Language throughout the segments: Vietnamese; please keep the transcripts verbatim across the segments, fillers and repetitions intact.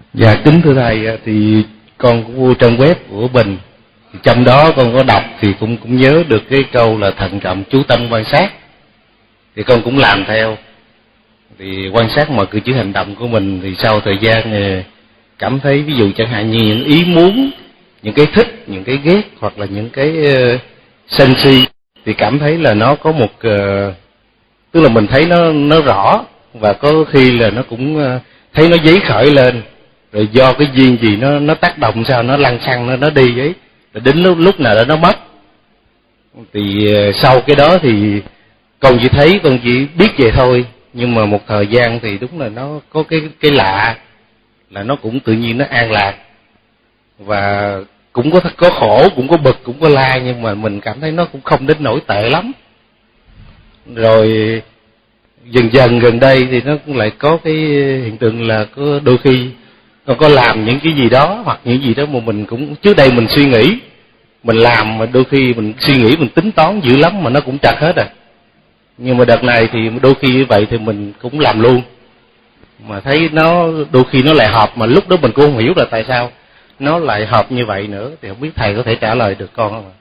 Dạ kính thưa thầy, thì con cũng vô trang web của Bình, trong đó con có đọc thì cũng cũng nhớ được cái câu là thận trọng chú tâm quan sát, thì con cũng làm theo, thì quan sát mọi cử chỉ hành động của mình, thì sau thời gian cảm thấy ví dụ chẳng hạn như những ý muốn, những cái thích, những cái ghét hoặc là những cái uh, sân si, thì cảm thấy là nó có một uh, tức là mình thấy nó nó rõ, và có khi là nó cũng uh, thấy nó dấy khởi lên, rồi do cái duyên gì nó nó tác động sao nó lăn xăng nó nó đi ấy, rồi đến lúc lúc nào đó nó mất. Thì uh, sau cái đó thì con chỉ thấy, con chỉ biết vậy thôi, nhưng mà một thời gian thì đúng là nó có cái cái lạ, là nó cũng tự nhiên nó an lạc, và cũng có có khổ, cũng có bực, cũng có la, nhưng mà mình cảm thấy nó cũng không đến nỗi tệ lắm. Rồi dần dần gần đây thì nó cũng lại có cái hiện tượng là có đôi khi con có làm những cái gì đó, hoặc những gì đó mà mình cũng trước đây mình suy nghĩ, mình làm mà đôi khi mình suy nghĩ, mình tính toán dữ lắm mà nó cũng trật hết rồi. Nhưng mà đợt này thì đôi khi như vậy thì mình cũng làm luôn, mà thấy nó đôi khi nó lại hợp, mà lúc đó mình cũng không hiểu là tại sao nó lại hợp như vậy nữa, thì không biết thầy có thể trả lời được con không ạ?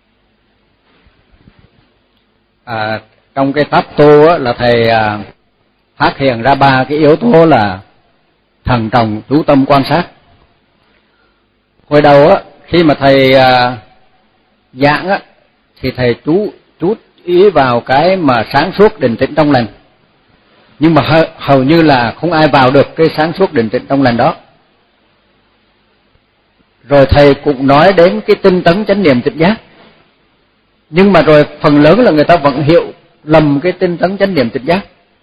À, trong cái pháp tu á, là thầy à, phát hiện ra ba cái yếu tố là thận trọng, chú tâm, quan sát. Hồi đầu á, khi mà thầy à, giảng á, thì thầy chú chú ý vào cái mà sáng suốt, định tĩnh, trong lành, nhưng mà hầu, hầu như là không ai vào được cái sáng suốt, định tĩnh, trong lành đó. Rồi thầy cũng nói đến cái tinh tấn, chánh niệm, tỉnh giác, nhưng mà rồi phần lớn là người ta vẫn hiểu lầm cái tinh tấn, chánh niệm, tỉnh giác.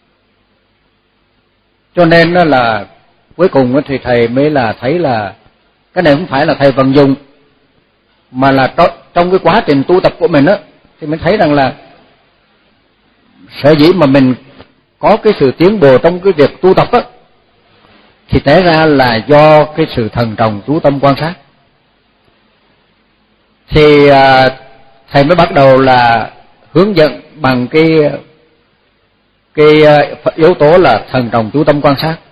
Cho nên là cuối cùng thì thầy mới là thấy là cái này không phải là thầy vận dụng, mà là trong cái quá trình tu tập của mình á, thì mình thấy rằng là sở dĩ mà mình có cái sự tiến bộ trong cái việc tu tập á, thì té ra là do cái sự thận trọng, chú tâm, quan sát. Thì à, thầy mới bắt đầu là hướng dẫn bằng cái cái yếu tố là thận trọng, chú tâm, quan sát.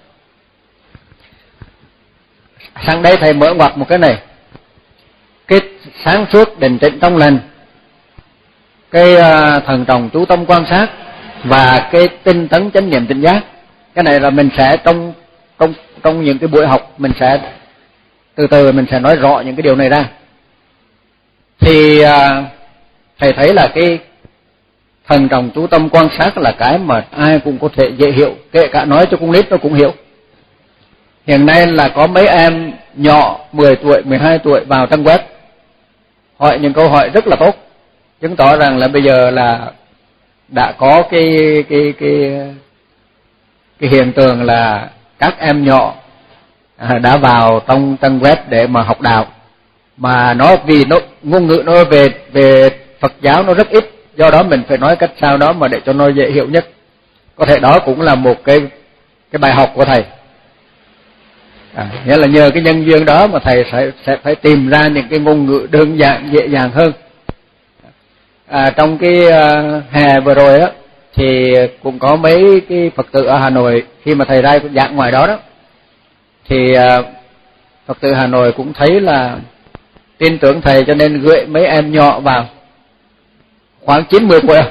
Sang đây thầy mở ngoặt một cái này, cái sáng suốt, định tĩnh, trong lành, cái uh, thận trọng, chú tâm, quan sát, và cái tinh tấn, chánh niệm, tỉnh giác. Cái này là mình sẽ trong trong trong những cái buổi học mình sẽ từ từ mình sẽ nói rõ những cái điều này ra. Thì uh, thầy thấy là cái thận trọng, chú tâm, quan sát là cái mà ai cũng có thể dễ hiểu, kể cả nói cho con nít nó cũng hiểu. Hiện nay là có mấy em nhỏ mười tuổi, mười hai tuổi vào trang web hỏi những câu hỏi rất là tốt, chứng tỏ rằng là bây giờ là đã có cái cái cái cái hiện tượng là các em nhỏ đã vào trong trang web để mà học đạo, mà nó vì nó ngôn ngữ nó về về Phật giáo nó rất ít, do đó mình phải nói cách sao đó mà để cho nó dễ hiểu nhất. Có thể đó cũng là một cái cái bài học của thầy. À, nghĩa là nhờ cái nhân duyên đó mà thầy sẽ sẽ phải tìm ra những cái ngôn ngữ đơn giản, dễ dàng hơn. À, trong cái uh, hè vừa rồi á, thì cũng có mấy cái Phật tử ở Hà Nội, khi mà thầy ra giảng ngoài đó đó, thì uh, Phật tử Hà Nội cũng thấy là tin tưởng thầy, cho nên gửi mấy em nhỏ vào, khoảng chín mươi tuổi.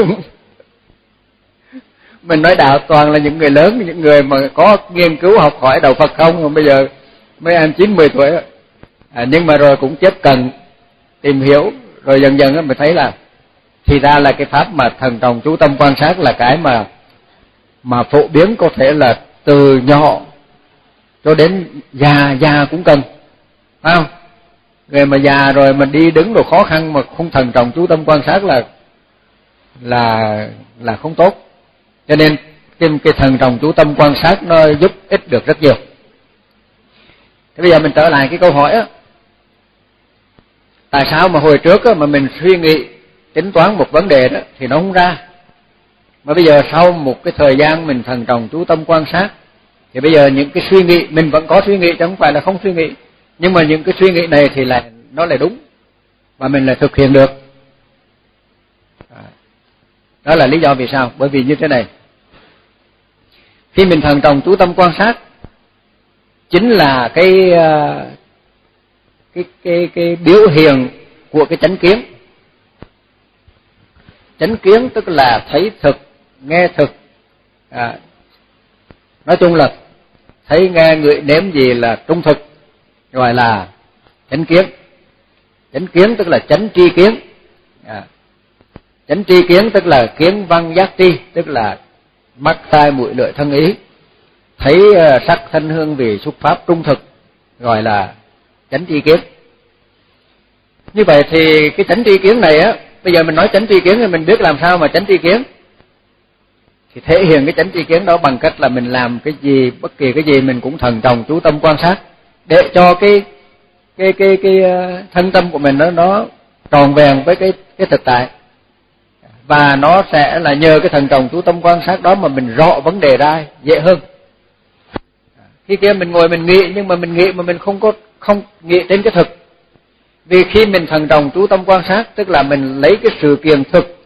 Mình nói đạo toàn là những người lớn, những người mà có nghiên cứu học hỏi đạo Phật không, mà bây giờ mấy em chín mươi tuổi. À, nhưng mà rồi cũng tiếp cận tìm hiểu, rồi dần dần mình thấy là thì ra là cái pháp mà thận trọng, chú tâm, quan sát là cái mà mà phổ biến, có thể là từ nhỏ cho đến già, già cũng cần, phải không? Người mà già rồi mình đi đứng đồ khó khăn mà không thận trọng, chú tâm, quan sát là là là không tốt. Cho nên cái, cái thận trọng, chú tâm, quan sát nó giúp ích được rất nhiều. Thế bây giờ mình trở lại cái câu hỏi á, tại sao mà hồi trước á, mà mình suy nghĩ tính toán một vấn đề đó thì nó không ra, mà bây giờ sau một cái thời gian mình thận trọng, chú tâm, quan sát, thì bây giờ những cái suy nghĩ mình vẫn có suy nghĩ chứ không phải là không suy nghĩ, nhưng mà những cái suy nghĩ này thì lại nó lại đúng và mình lại thực hiện được. Đó là lý do vì sao. Bởi vì như thế này, khi mình thận trọng, chú tâm, quan sát chính là cái cái cái cái biểu hiện của cái chánh kiến. Chánh kiến tức là thấy thực, nghe thực, à, nói chung là thấy nghe ngửi nếm gì là trung thực, gọi là chánh kiến. Chánh kiến tức là chánh tri kiến. À, chánh tri kiến tức là kiến văn giác tri, tức là mắt tai mũi lưỡi thân ý, thấy uh, sắc thanh hương vị xúc pháp trung thực, gọi là chánh tri kiến. Như vậy thì cái chánh tri kiến này á, bây giờ mình nói chánh tri kiến thì mình biết làm sao mà chánh tri kiến. Thì thể hiện cái chánh tri kiến đó bằng cách là mình làm cái gì, bất kỳ cái gì mình cũng thần trọng chú tâm quan sát, để cho cái cái cái cái thân tâm của mình nó nó tròn vẹn với cái cái thực tại. Và nó sẽ là nhờ cái thần trọng chú tâm quan sát đó mà mình rõ vấn đề ra dễ hơn. Khi kia mình ngồi mình nghĩ, nhưng mà mình nghĩ mà mình không có không nghĩ trên cái thực. Vì khi mình thần trọng chú tâm quan sát, tức là mình lấy cái sự kiện thực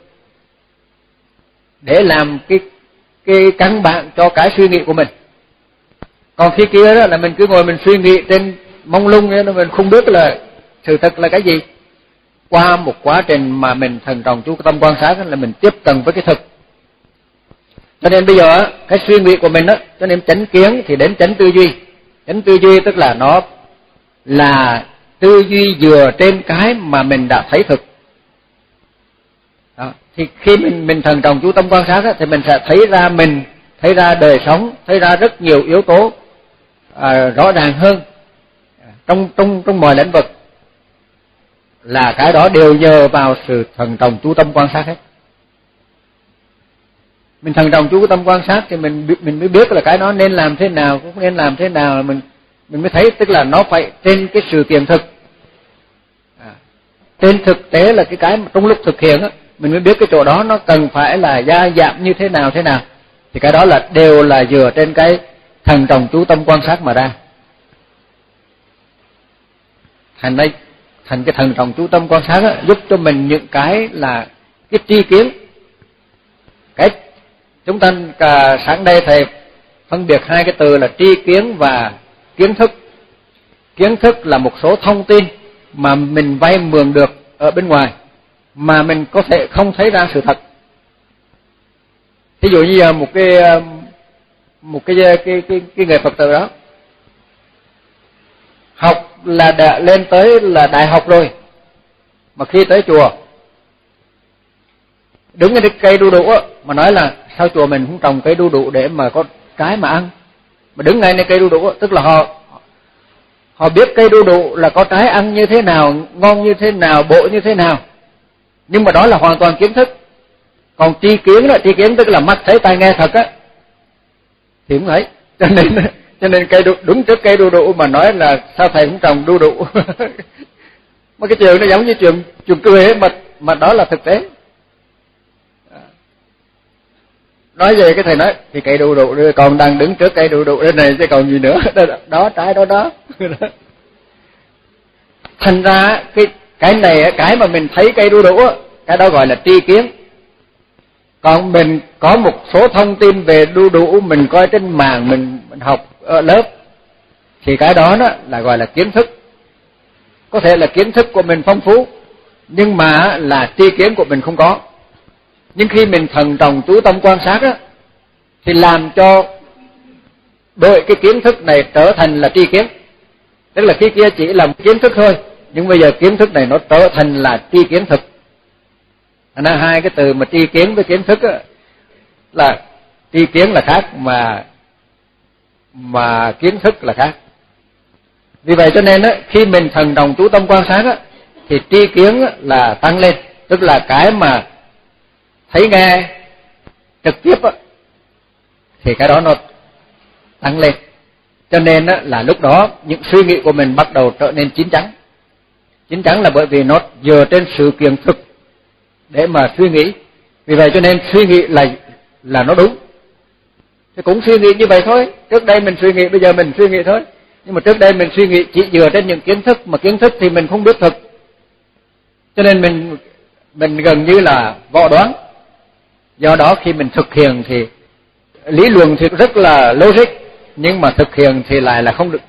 để làm cái cái căn bản cho cái suy nghĩ của mình. Còn khi kia đó là mình cứ ngồi mình suy nghĩ trên mông lung ấy, mình không biết là sự thật là cái gì. Qua một quá trình mà mình thần trọng chú tâm quan sát là mình tiếp cận với cái thực. Cho nên bây giờ cái suy nghĩ của mình đó, cho nên chánh kiến thì đến chánh tư duy. Chánh tư duy tức là nó là tư duy dựa trên cái mà mình đã thấy thực. Đó. Thì khi mình mình thần trọng chú tâm quan sát đó, thì mình sẽ thấy ra mình, thấy ra đời sống, thấy ra rất nhiều yếu tố à, rõ ràng hơn trong trong trong mọi lĩnh vực. Là cái đó đều nhờ vào sự thần trọng chú tâm quan sát hết. Mình thần trọng chú tâm quan sát thì mình mình mới biết là cái đó nên làm thế nào, cũng nên làm thế nào, mình mình mới thấy, tức là nó phải trên cái sự kiện thực. À, trên thực tế là cái cái trong lúc thực hiện á, mình mới biết cái chỗ đó nó cần phải là gia giảm như thế nào thế nào. Thì cái đó là đều là dựa trên cái thần trọng chú tâm quan sát mà ra. Thành đây thành cái thần trọng chú tâm quan sát á, giúp cho mình những cái là cái tri kiến. Cái chúng ta cả sáng đây thầy phân biệt hai cái từ là tri kiến và kiến thức. Kiến thức là một số thông tin mà mình vay mượn được ở bên ngoài mà mình có thể không thấy ra sự thật. Ví dụ như giờ một cái một cái cái cái cái người Phật tử đó học là đã lên tới là đại học rồi, mà khi tới chùa đứng trên cái cây đu đủ mà nói là sao chùa mình không trồng cây đu đủ để mà có trái mà ăn, mà đứng ngay trên cây đu đủ, tức là họ họ biết cây đu đủ là có trái ăn như thế nào, ngon như thế nào, bổ như thế nào, nhưng mà đó là hoàn toàn kiến thức. Còn tri kiến đó, tri kiến tức là mắt thấy tai nghe thật á, thì không thấy. Cho nên cho nên cây đu, đúng trước cây đu đủ mà nói là sao thầy cũng trồng đu đủ. Mà cái trường nó giống như trường trường cười ấy, mà mà đó là thực tế. Nói về cái thầy nói thì cây đu đủ còn đang đứng trước cây đu đủ đây này chứ còn gì nữa. Đó trái đó đó. Thành ra cái cái này cái mà mình thấy cây đu đủ cái đó gọi là tri kiến. Còn mình có một số thông tin về đu đủ mình coi trên mạng, mình, mình học ở lớp, thì cái đó đó là gọi là kiến thức. Có thể là kiến thức của mình phong phú, nhưng mà là tri kiến của mình không có. Nhưng khi mình thần trọng chú tâm quan sát á, thì làm cho đổi cái kiến thức này trở thành là tri kiến. Tức là khi kia chỉ là kiến thức thôi, nhưng bây giờ kiến thức này nó trở thành là tri kiến thực. Thành ra hai cái từ mà tri kiến với kiến thức á, là tri kiến là khác mà mà kiến thức là khác. Vì vậy cho nên á, khi mình thần trọng chú tâm quan sát á, thì tri kiến á, là tăng lên, tức là cái mà thấy nghe trực tiếp á, thì cái đó nó tăng lên. Cho nên á, là lúc đó những suy nghĩ của mình bắt đầu trở nên chín chắn. Chín chắn là bởi vì nó dựa trên sự kiện thực để mà suy nghĩ. Vì vậy cho nên suy nghĩ là là nó đúng. Thì cũng suy nghĩ như vậy thôi. Trước đây mình suy nghĩ, bây giờ mình suy nghĩ thôi. Nhưng mà trước đây mình suy nghĩ chỉ dựa trên những kiến thức, mà kiến thức thì mình không biết thực. Cho nên mình mình gần như là võ đoán. Do đó khi mình thực hiện thì lý luận thì rất là logic, nhưng mà thực hiện thì lại là không được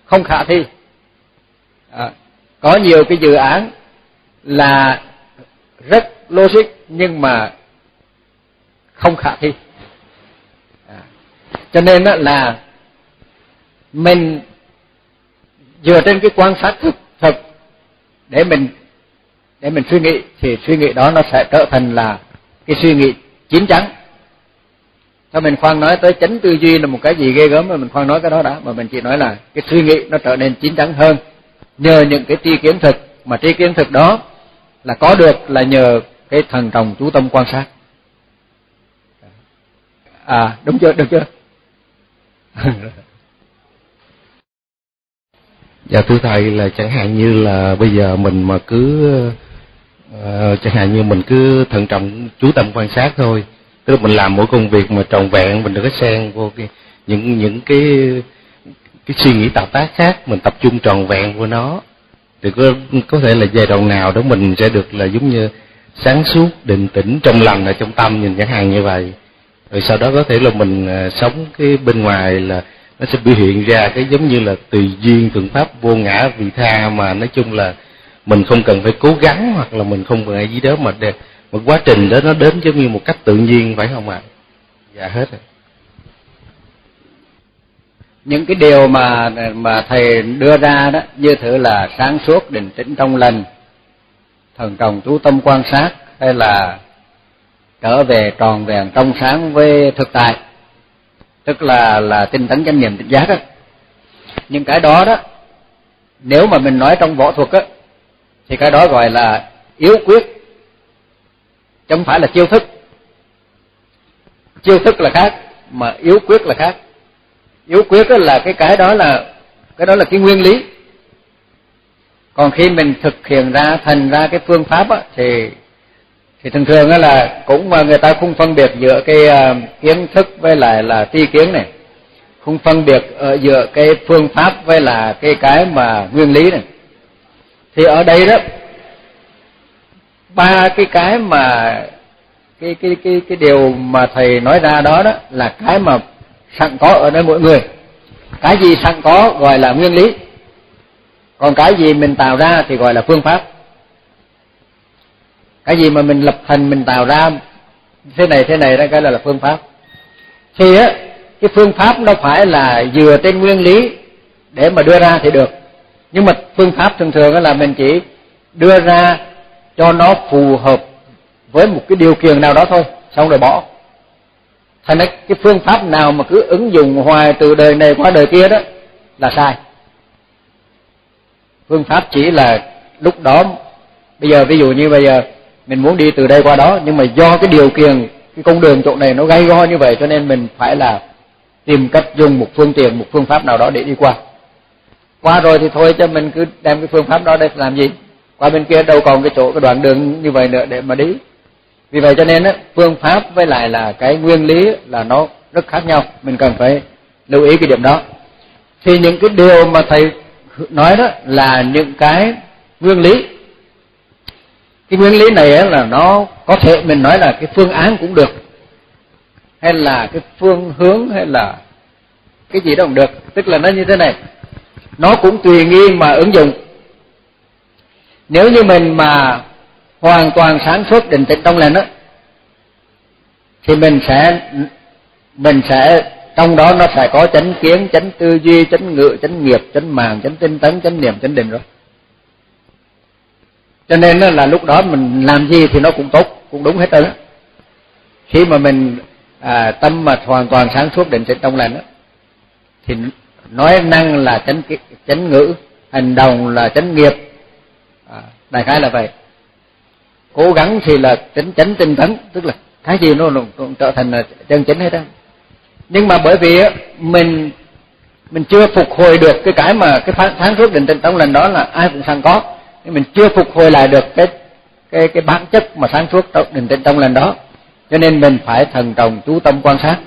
không khả thi. À, có nhiều cái dự án là rất logic nhưng mà không khả thi. À, cho nên là mình dựa trên cái quan sát thực thực để mình để mình suy nghĩ, thì suy nghĩ đó nó sẽ trở thành là cái suy nghĩ chín chắn. Thôi mình khoan nói tới chánh tư duy là một cái gì ghê gớm mà mình khoan nói cái đó đã, mà mình chỉ nói là cái suy nghĩ nó trở nên chín chắn hơn nhờ những cái tri kiến thực, mà tri kiến thực đó là có được là nhờ cái thần trọng chú tâm quan sát. À đúng chưa, được chưa? Dạ thưa thầy, là chẳng hạn như là bây giờ mình mà cứ uh, chẳng hạn như mình cứ thận trọng chú tâm quan sát thôi, tức là mình làm mỗi công việc mà trọn vẹn, mình đừng có xen vô cái, những những cái cái suy nghĩ tạo tác khác, mình tập trung trọn vẹn vô nó, thì có có thể là giai đoạn nào đó mình sẽ được là giống như sáng suốt, định tĩnh, trong lành ở trong tâm, nhìn chẳng hạn như vậy. Rồi sau đó có thể là mình uh, sống cái bên ngoài là nó sẽ biểu hiện ra cái giống như là tùy duyên thuận pháp vô ngã vị tha, mà nói chung là mình không cần phải cố gắng hoặc là mình không cần gì đó, mà để, một quá trình đó nó đến giống như một cách tự nhiên, phải không ạ? Dạ hết rồi. Những cái điều mà mà thầy đưa ra đó, như thử là sáng suốt, định tĩnh, trong lành, thần trọng chú tâm quan sát, hay là trở về tròn vẹn trong sáng với thực tại, tức là là tinh tấn chánh niệm tỉnh giác đó. Những cái đó đó, nếu mà mình nói trong võ thuật á, thì cái đó gọi là yếu quyết, chứ không phải là chiêu thức. Chiêu thức là khác, mà yếu quyết là khác. Yếu quyết đó là cái cái đó là cái đó là cái nguyên lý. Còn khi mình thực hiện ra thành ra cái phương pháp á, thì thì thường thường á là cũng mà người ta không phân biệt giữa cái uh, kiến thức với lại là tri kiến này, không phân biệt ở giữa cái phương pháp với là cái cái mà nguyên lý này. Thì ở đây đó, ba cái cái mà cái cái cái cái điều mà thầy nói ra đó đó là cái mà sẵn có ở nơi mỗi người. Cái gì sẵn có gọi là nguyên lý, còn cái gì mình tạo ra thì gọi là phương pháp. Cái gì mà mình lập thành, mình tạo ra thế này thế này đó, cái là là phương pháp. Thì á, cái phương pháp nó phải là dựa trên nguyên lý để mà đưa ra thì được. Nhưng mà phương pháp thường thường là mình chỉ đưa ra cho nó phù hợp với một cái điều kiện nào đó thôi, xong rồi bỏ. Thành ra cái phương pháp nào mà cứ ứng dụng hoài từ đời này qua đời kia đó là sai. Phương pháp chỉ là lúc đó, bây giờ ví dụ như bây giờ mình muốn đi từ đây qua đó, nhưng mà do cái điều kiện, cái con đường chỗ này nó gay go như vậy, cho nên mình phải là tìm cách dùng một phương tiện, một phương pháp nào đó để đi qua. Qua rồi thì thôi, chứ mình cứ đem cái phương pháp đó để làm gì? Qua bên kia đâu còn cái chỗ, cái đoạn đường như vậy nữa để mà đi. Vì vậy cho nên á, phương pháp với lại là cái nguyên lý là nó rất khác nhau, mình cần phải lưu ý cái điểm đó. Thì những cái điều mà thầy nói đó là những cái nguyên lý. Cái nguyên lý này là nó có thể mình nói là cái phương án cũng được, hay là cái phương hướng, hay là cái gì đó cũng được. Tức là nó như thế này, nó cũng tùy nghi mà ứng dụng. Nếu như mình mà hoàn toàn sáng suốt định tĩnh trong lành đó, thì mình sẽ mình sẽ trong đó nó sẽ có chánh kiến, chánh tư duy, chánh ngữ, chánh nghiệp, chánh màng, chánh tinh tấn, chánh niệm, chánh định rồi. Cho nên là lúc đó mình làm gì thì nó cũng tốt, cũng đúng hết rồi đó. Khi mà mình à, tâm mà hoàn toàn sáng suốt định tĩnh trong lành đó, thì nói năng là chánh chánh ngữ, hành động là chánh nghiệp, à, đại khái là vậy. Cố gắng thì là chánh chánh tinh tấn, tức là cái gì nó cũng trở thành là chân chính hết đó. Nhưng mà bởi vì mình mình chưa phục hồi được cái cái mà cái sáng suốt định tĩnh trong lành đó là ai cũng sẵn có, nhưng mình chưa phục hồi lại được cái cái cái bản chất mà sáng suốt định tĩnh trong lành đó, cho nên mình phải thần trọng chú tâm quan sát.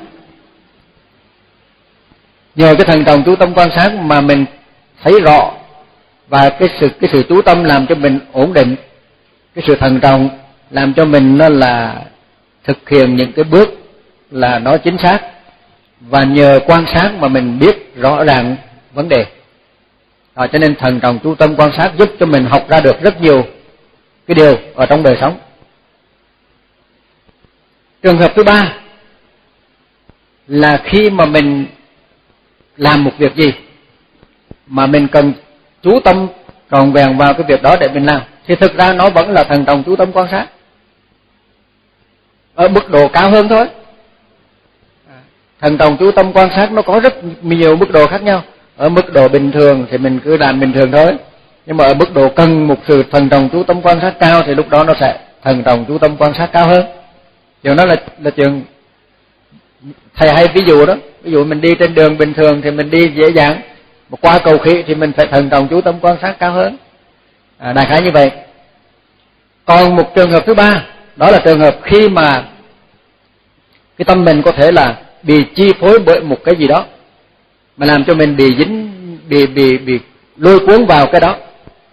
Nhờ cái thần trọng chú tâm quan sát mà mình thấy rõ, và cái sự cái sự chú tâm làm cho mình ổn định, cái sự thần trọng làm cho mình nó là thực hiện những cái bước là nó chính xác, và nhờ quan sát mà mình biết rõ ràng vấn đề. Đó, cho nên thận trọng chú tâm quan sát giúp cho mình học ra được rất nhiều cái điều ở trong đời sống. Trường hợp thứ ba là khi mà mình làm một việc gì mà mình cần chú tâm tròn vẹn vào cái việc đó để mình làm, thì thực ra nó vẫn là thận trọng chú tâm quan sát ở mức độ cao hơn thôi. Thận trọng chú tâm quan sát nó có rất nhiều mức độ khác nhau. Ở mức độ bình thường thì mình cứ làm bình thường thôi, nhưng mà ở mức độ cần một sự thận trọng chú tâm quan sát cao thì lúc đó nó sẽ thận trọng chú tâm quan sát cao hơn. Chuyện đó là là chuyện thầy hay ví dụ đó. Ví dụ mình đi trên đường bình thường thì mình đi dễ dàng, mà qua cầu khỉ thì mình phải thận trọng chú tâm quan sát cao hơn. À, đại khái như vậy. Còn một trường hợp thứ ba, đó là trường hợp khi mà cái tâm mình có thể là bị chi phối bởi một cái gì đó mà làm cho mình bị dính, bị bị bị lôi cuốn vào cái đó.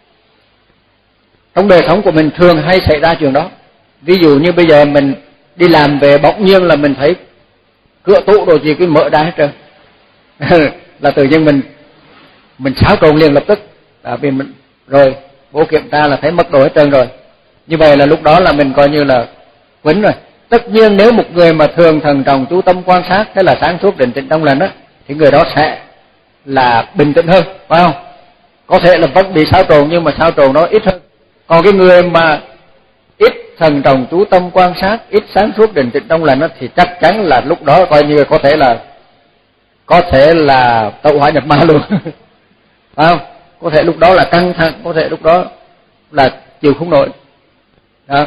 Trong đời sống của mình thường hay xảy ra chuyện đó. Ví dụ như bây giờ mình đi làm về bỗng nhiên là mình thấy cửa tủ đồ gì cứ mở ra hết trơn. Là tự nhiên mình mình xáo trộn liền lập tức. Tại vì mình rồi vô kiểm tra là thấy mất đồ hết trơn rồi. Như vậy là lúc đó là mình coi như là quấn rồi. Tất nhiên nếu một người mà thường thận trọng chú tâm quan sát, thế là sáng suốt định tĩnh trong lành đó, thì người đó sẽ là bình tĩnh hơn, phải không? Có thể là vẫn bị xáo trộn nhưng mà xáo trộn nó ít hơn. Còn cái người mà ít thận trọng chú tâm quan sát, ít sáng suốt định tĩnh trong lành đó, thì chắc chắn là lúc đó coi như có thể là có thể là tẩu hỏa nhập ma luôn. Phải không? Có thể lúc đó là căng thẳng, có thể lúc đó là chịu không nổi. Đó.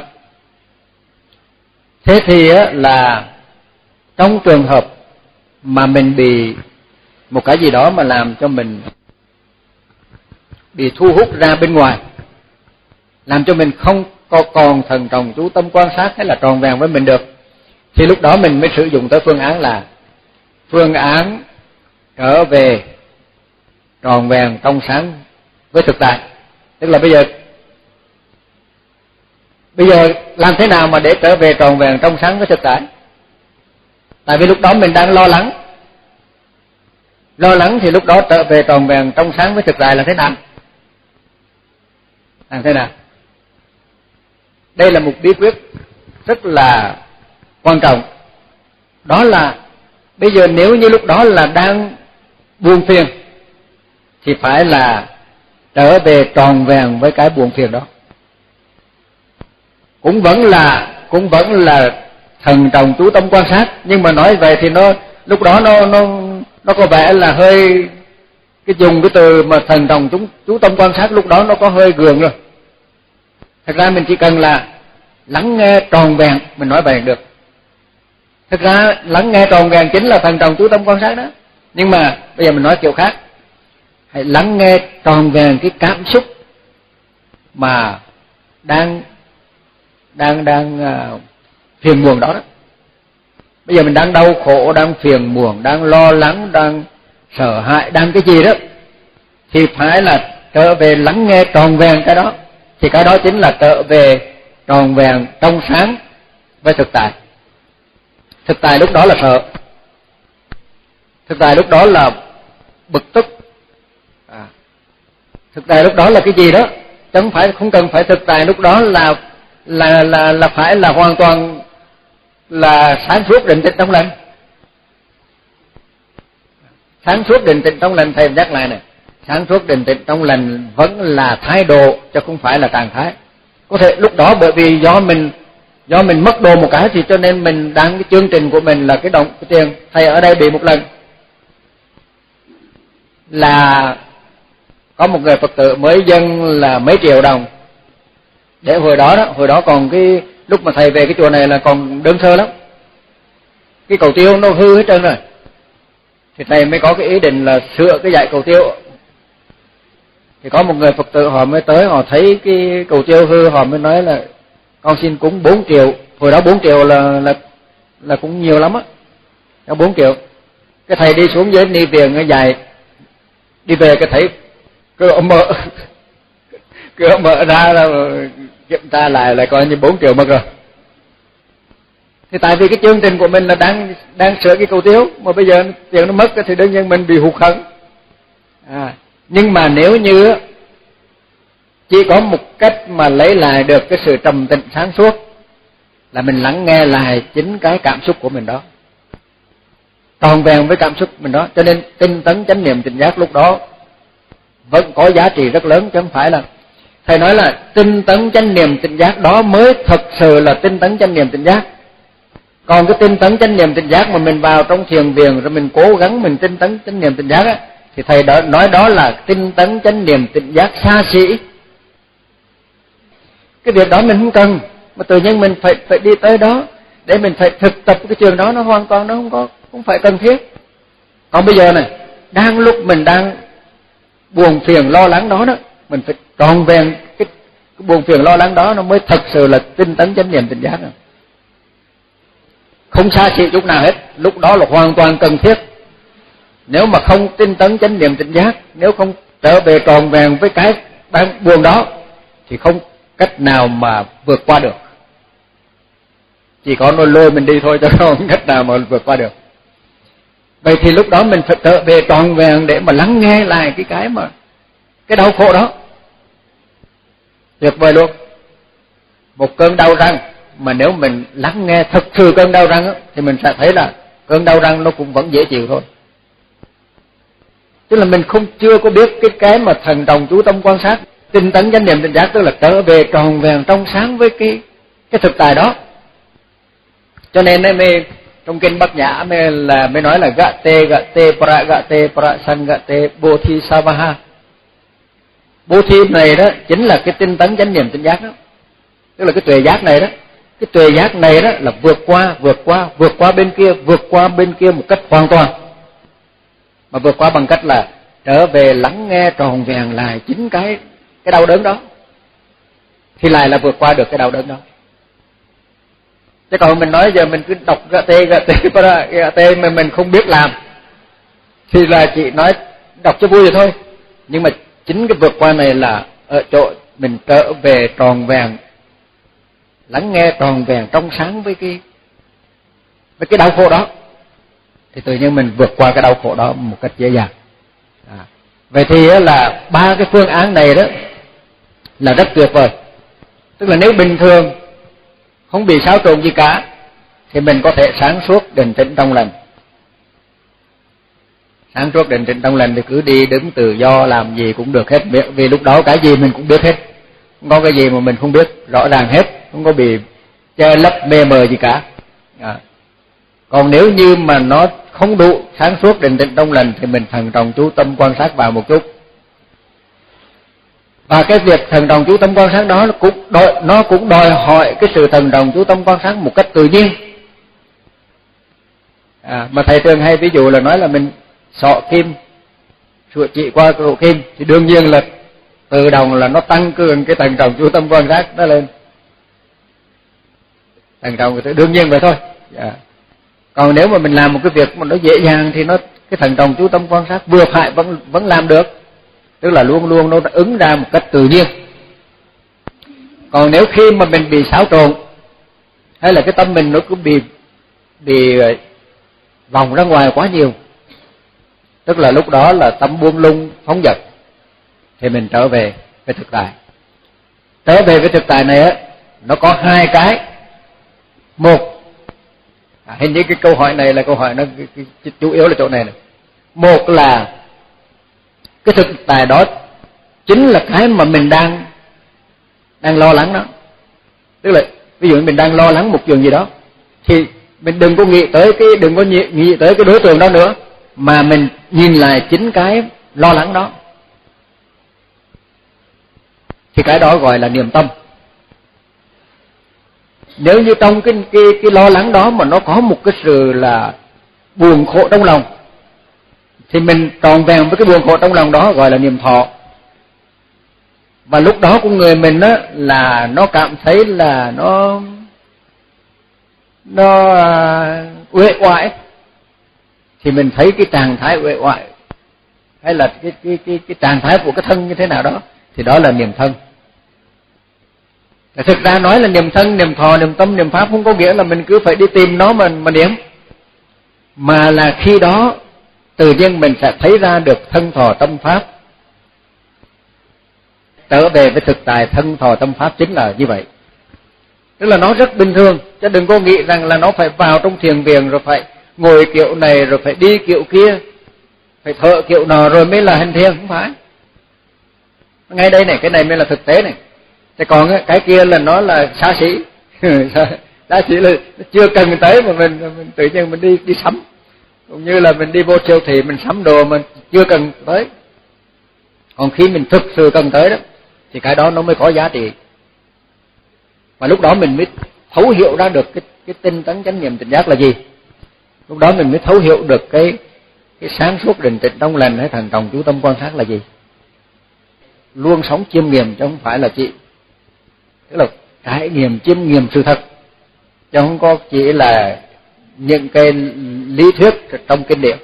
Thế thì á, là trong trường hợp mà mình bị một cái gì đó mà làm cho mình bị thu hút ra bên ngoài, làm cho mình không có còn thận trọng chú tâm quan sát hay là tròn vẹn với mình được, thì lúc đó mình mới sử dụng tới phương án là phương án trở về tròn vẹn trong sáng với thực tại. Tức là bây giờ Bây giờ làm thế nào mà để trở về tròn vẹn trong sáng với thực tại? Tại vì lúc đó mình đang lo lắng. Lo lắng thì lúc đó trở về tròn vẹn trong sáng với thực tại là thế nào? Làm thế nào? Đây là một bí quyết rất là quan trọng. Đó là bây giờ nếu như lúc đó là đang buồn phiền thì phải là trở về tròn vẹn với cái buồn phiền đó. Cũng vẫn là cũng vẫn là thần trọng chú tâm quan sát, nhưng mà nói vậy thì nó lúc đó nó nó nó có vẻ là hơi, cái dùng cái từ mà thần trọng chú, chú tâm quan sát lúc đó nó có hơi gượng rồi. Thật ra mình chỉ cần là lắng nghe tròn vẹn, mình nói vậy được. Thật ra lắng nghe tròn vẹn chính là thần trọng chú tâm quan sát đó. Nhưng mà bây giờ mình nói kiểu khác. Hãy lắng nghe tròn vẹn cái cảm xúc mà đang đang đang uh, phiền muộn đó đó. Bây giờ mình đang đau khổ, đang phiền muộn, đang lo lắng, đang sợ hãi, đang cái gì đó, thì phải là trở về lắng nghe tròn vẹn cái đó. Thì cái đó chính là trở về tròn vẹn trong sáng với thực tại. Thực tại lúc đó là sợ, thực tại lúc đó là bực tức, à, thực tại lúc đó là cái gì đó, chứ không phải không cần phải thực tại lúc đó là là là là phải là hoàn toàn là sáng suốt định tĩnh trong lành. Sáng suốt định tĩnh trong lành, thầy nhắc lại này, sáng suốt định tĩnh trong lành vẫn là thái độ chứ không phải là trạng thái. Có thể lúc đó bởi vì do mình do mình mất đồ một cái thì cho nên mình đang cái chương trình của mình là cái đồng cái tiền. Thầy ở đây bị một lần là có một người Phật tử mới dâng là mấy triệu đồng, để hồi đó đó hồi đó còn cái lúc mà thầy về cái chùa này là còn đơn sơ lắm, cái cầu tiêu nó hư hết trơn rồi, thì thầy mới có cái ý định là sửa cái dải cầu tiêu. Thì có một người Phật tử họ mới tới, họ thấy cái cầu tiêu hư, họ mới nói là con xin cúng bốn triệu. Hồi đó bốn triệu là là là cũng nhiều lắm á, đó bốn triệu. Cái thầy đi xuống dưới ni viện cái dài đi về, cái thấy cửa mở cửa mở ra là kiểm tra lại là coi như bốn triệu mất rồi. Thì tại vì cái chương trình của mình là đang đang sửa cái cầu tiêu, mà bây giờ tiền nó mất thì đương nhiên mình bị hụt hẫng. À, Nhưng mà nếu như chỉ có một cách mà lấy lại được cái sự trầm tĩnh sáng suốt là mình lắng nghe lại chính cái cảm xúc của mình đó, tròn vẹn với cảm xúc mình đó. Cho nên tinh tấn chánh niệm tỉnh giác lúc đó vẫn có giá trị rất lớn, chứ không phải là thầy nói là tinh tấn chánh niệm tỉnh giác đó mới thật sự là tinh tấn chánh niệm tỉnh giác. Còn cái tinh tấn chánh niệm tỉnh giác mà mình vào trong thiền viện rồi mình cố gắng mình tinh tấn chánh niệm tỉnh giác á, thì thầy đã nói đó là tinh tấn chánh niệm tỉnh giác xa xỉ. Cái việc đó mình không cần, mà tự nhiên mình phải phải đi tới đó để mình phải thực tập cái trường đó, nó hoàn toàn nó không có không phải cần thiết. Còn bây giờ này, đang lúc mình đang buồn phiền lo lắng đó đó, mình phải tròn vẹn cái, cái buồn phiền lo lắng đó, nó mới thật sự là tinh tấn chánh niệm tỉnh giác rồi. Không xa xỉ chút nào hết, lúc đó là hoàn toàn cần thiết. Nếu mà không tinh tấn chánh niệm tỉnh giác, nếu không trở về tròn vẹn với cái đang buồn đó, thì không cách nào mà vượt qua được. Chỉ có nó lôi mình đi thôi, chứ không cách nào mà vượt qua được. Vậy thì lúc đó mình phải trở về tròn vẹn để mà lắng nghe lại cái cái mà cái đau khổ đó. Tuyệt vời luôn. Một cơn đau răng mà nếu mình lắng nghe thật sự cơn đau răng đó, thì mình sẽ thấy là cơn đau răng nó cũng vẫn dễ chịu thôi. Tức là mình không chưa có biết cái cái mà thần đồng chú tâm quan sát, tinh tấn chánh niệm tỉnh giác, tức là trở về tròn vẹn trong sáng với cái cái thực tại đó. Cho nên mới trong kinh Bát Nhã mới là mới nói là gate gate pra gate pra san gate bodhisavaha. Bố thí này đó chính là cái tinh tấn chánh niệm tỉnh giác đó, tức là cái tuệ giác này đó. Cái tuệ giác này đó là vượt qua vượt qua vượt qua bên kia, vượt qua bên kia một cách hoàn toàn. Mà vượt qua bằng cách là trở về lắng nghe tròn vẹn lại chính cái cái đau đớn đó, thì lại là vượt qua được cái đau đớn đó. Chứ còn mình nói giờ mình cứ đọc gate gate pra gate mà mình không biết làm thì là chỉ nói đọc cho vui vậy thôi. Nhưng mà chính cái vượt qua này là ở chỗ mình trở về tròn vẹn, lắng nghe tròn vẹn trong sáng với cái với cái đau khổ đó, thì tự nhiên mình vượt qua cái đau khổ đó một cách dễ dàng. À, vậy thì là ba cái phương án này đó là rất tuyệt vời. Tức là nếu bình thường không bị xáo trộn gì cả thì mình có thể sáng suốt định tĩnh trong lành. Sáng suốt định tĩnh trong lành thì cứ đi đứng tự do làm gì cũng được hết, vì lúc đó cái gì mình cũng biết hết, không có cái gì mà mình không biết, rõ ràng hết, không có bị che lấp mê mờ gì cả. À. Còn nếu như mà nó không đủ sáng suốt định tĩnh trong lành thì mình thần trọng chú tâm quan sát vào một chút. Và cái việc thần trọng chú tâm quan sát đó nó cũng đòi, nó cũng đòi hỏi cái sự thần trọng chú tâm quan sát một cách tự nhiên. À, mà thầy thường hay ví dụ là nói là mình xọ kim, sửa chỉ qua cái lỗ kim, thì đương nhiên là tự động là nó tăng cường cái thần trọng chú tâm quan sát đó lên. Thần trọng thì đương nhiên vậy thôi. À. Còn nếu mà mình làm một cái việc mà nó dễ dàng thì nó cái thần trọng chú tâm quan sát vừa phải vẫn vẫn làm được. Tức là luôn luôn nó ứng ra một cách tự nhiên. Còn nếu khi mà mình bị xáo trộn, hay là cái tâm mình nó cứ bị bị vòng ra ngoài quá nhiều, tức là lúc đó là tâm buông lung phóng dật, thì mình trở về với thực tại. Trở về với thực tại này á, nó có hai cái. Một, à, hình như cái câu hỏi này là câu hỏi nó cái, cái, cái, chủ yếu là chỗ này này. Một là cái thực tại đó chính là cái mà mình đang đang lo lắng đó. Tức là ví dụ mình đang lo lắng một chuyện gì đó thì mình đừng có nghĩ tới cái đừng có nghĩ, nghĩ tới cái đối tượng đó nữa, mà mình nhìn lại chính cái lo lắng đó, thì cái đó gọi là niệm tâm. Nếu như trong cái cái cái lo lắng đó mà nó có một cái sự là buồn khổ trong lòng, thì mình tròn vẹn với cái buồn khổ trong lòng đó gọi là niệm thọ. Và lúc đó của người mình á là nó cảm thấy là nó nó uể oải, thì mình thấy cái trạng thái uể oải hay là cái cái cái cái trạng thái của cái thân như thế nào đó, thì đó là niệm thân. Thực ra nói là niệm thân, niệm thọ, niệm tâm, niệm pháp không có nghĩa là mình cứ phải đi tìm nó mà mà niệm, mà là khi đó tự nhiên mình sẽ thấy ra được thân thọ tâm pháp trở về với thực tại thân thọ tâm pháp chính là như vậy. Tức là nó rất bình thường, chứ đừng có nghĩ rằng là nó phải vào trong thiền viện rồi phải ngồi kiểu này rồi phải đi kiểu kia, phải thở kiểu nọ rồi mới là hành thiền, không phải. Ngay đây này, cái này mới là thực tế này. Thế còn cái kia là nó là xa xỉ. Xa xỉ là chưa cần tới mà mình, mình tự nhiên mình đi đi sắm. Cũng như là mình đi vô siêu thị mình sắm đồ mà chưa cần tới. Còn khi mình thực sự cần tới đó thì cái đó nó mới có giá trị. Mà lúc đó mình mới thấu hiểu ra được cái cái tinh tấn chánh niệm tỉnh giác là gì. Lúc đó mình mới thấu hiểu được cái cái sáng suốt định tĩnh trong lành hay thần trọng chú tâm quan sát là gì. Luôn sống chiêm nghiệm chứ không phải là chỉ tức là trải nghiệm chiêm nghiệm sự thật, chứ không có chỉ là những cái lý thuyết trong kinh điển,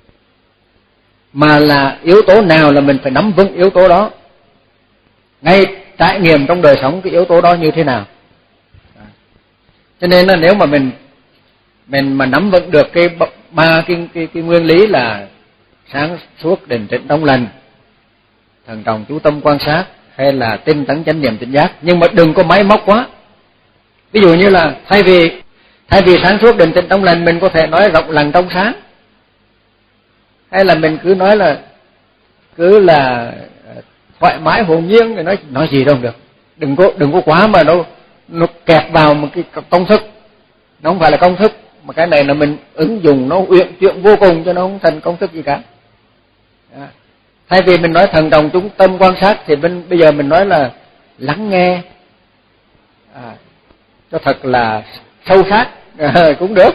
mà là yếu tố nào là mình phải nắm vững yếu tố đó, ngay trải nghiệm trong đời sống cái yếu tố đó như thế nào. Cho nên là nếu mà mình mình mà nắm vững được cái ba cái, cái cái nguyên lý là sáng suốt định tĩnh trong lành, thần trọng chú tâm quan sát hay là tinh tấn chánh niệm tỉnh giác, nhưng mà đừng có máy móc quá. Ví dụ như là thay vì thay vì sáng suốt định tĩnh trong lành mình có thể nói rộng lặng trong sáng, hay là mình cứ nói là cứ là thoải mái hồn nhiên, thì nói nói gì đâu được. Đừng có đừng có quá mà nó nó kẹp vào một cái công thức. Nó không phải là công thức, mà cái này là mình ứng dụng nó uyển chuyển vô cùng, cho nó không thành công thức gì cả. Đó. Thay vì mình nói thần trọng chú tâm quan sát thì bên bây giờ mình nói là lắng nghe à, cho thật là sâu sắc à, cũng được.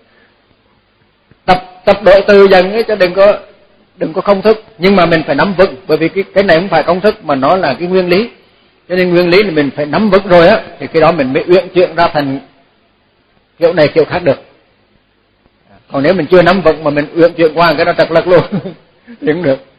Tập tập đổi từ dần ấy, cho đừng có đừng có công thức, nhưng mà mình phải nắm vững, bởi vì cái cái này không phải công thức mà nó là cái nguyên lý. Cho nên nguyên lý thì mình phải nắm vững rồi á, thì cái đó mình mới uyển chuyển ra thành kiểu này kiểu khác được. Còn nếu mình chưa nắm vững mà mình uyển chuyển qua cái đó trật lật luôn thì không được.